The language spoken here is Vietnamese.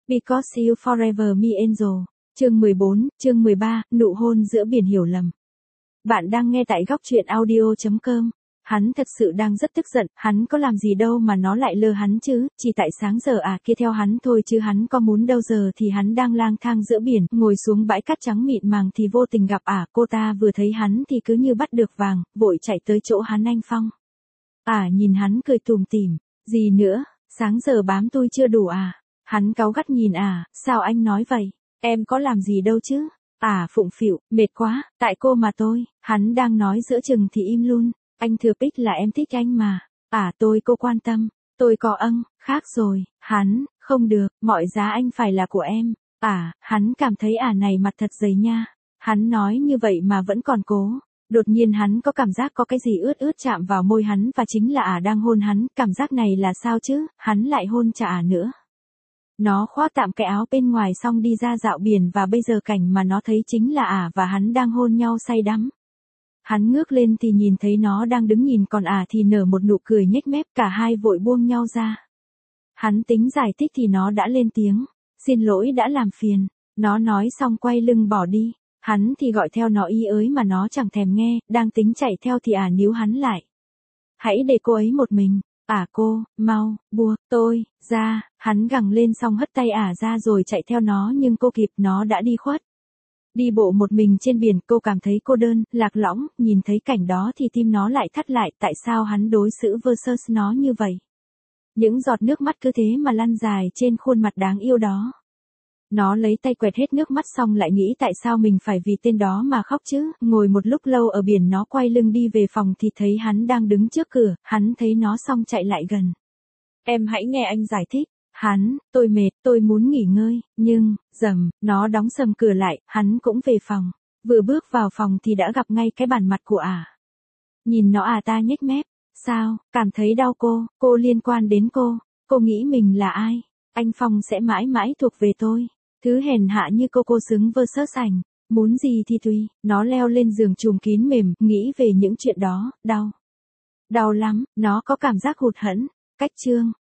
Because You Forever Me Angel. Chương 14, chương 13, nụ hôn giữa biển hiểu lầm. Bạn đang nghe tại góc truyện audio.com. Hắn thật sự đang rất tức giận, hắn có làm gì đâu mà nó lại lơ hắn chứ, chỉ tại sáng giờ kia theo hắn thôi chứ hắn có muốn đâu. Giờ thì hắn đang lang thang giữa biển, ngồi xuống bãi cát trắng mịn màng thì vô tình gặp cô ta vừa thấy hắn thì cứ như bắt được vàng, vội chạy tới chỗ hắn. Anh Phong. Nhìn hắn cười tủm tỉm, gì nữa, sáng giờ bám tôi chưa đủ Hắn cáu gắt nhìn sao anh nói vậy, em có làm gì đâu chứ. Phụng phịu, mệt quá, tại cô mà tôi. Hắn đang nói giữa chừng thì im luôn. Anh thừa pích là em thích anh mà. Cô quan tâm. Tôi có khác rồi. Hắn, không được, mọi giá anh phải là của em. Hắn cảm thấy này mặt thật dày nha. Hắn nói như vậy mà vẫn còn cố. Đột nhiên hắn có cảm giác có cái gì ướt ướt chạm vào môi hắn và chính là đang hôn hắn. Cảm giác này là sao chứ, hắn lại hôn trả nữa. Nó khoác tạm cái áo bên ngoài xong đi ra dạo biển và bây giờ cảnh mà nó thấy chính là và hắn đang hôn nhau say đắm. Hắn ngước lên thì nhìn thấy nó đang đứng nhìn còn thì nở một nụ cười nhếch mép, cả hai vội buông nhau ra. Hắn tính giải thích thì nó đã lên tiếng, xin lỗi đã làm phiền. Nó nói xong quay lưng bỏ đi, hắn thì gọi theo nó ý ới mà nó chẳng thèm nghe, đang tính chạy theo thì níu hắn lại. Hãy để cô ấy một mình. Cô, mau, buông tôi ra. Hắn gằn lên xong hất tay ra rồi chạy theo nó nhưng cô kịp, nó đã đi khuất. Đi bộ một mình trên biển, cô cảm thấy cô đơn, lạc lõng, nhìn thấy cảnh đó thì tim nó lại thắt lại, tại sao hắn đối xử versus nó như vậy. Những giọt nước mắt cứ thế mà lăn dài trên khuôn mặt đáng yêu đó. Nó lấy tay quẹt hết nước mắt xong lại nghĩ tại sao mình phải vì tên đó mà khóc chứ. Ngồi một lúc lâu ở biển, nó quay lưng đi về phòng thì thấy hắn đang đứng trước cửa. Hắn thấy nó xong chạy lại gần. Em hãy nghe anh giải thích. Hắn, tôi mệt, tôi muốn nghỉ ngơi, nhưng, nó đóng sầm cửa lại, hắn cũng về phòng. Vừa bước vào phòng thì đã gặp ngay cái bản mặt của Nhìn nó ta nhếch mép. Sao, cảm thấy đau cô liên quan đến cô nghĩ mình là ai? Anh Phong sẽ mãi mãi thuộc về tôi. Thứ hèn hạ như cô xứng versus ảnh. Muốn gì thì tùy. Nó leo lên giường trùm kín mềm, nghĩ về những chuyện đó, đau. Đau lắm, nó có cảm giác hụt hẫng. Cách chương.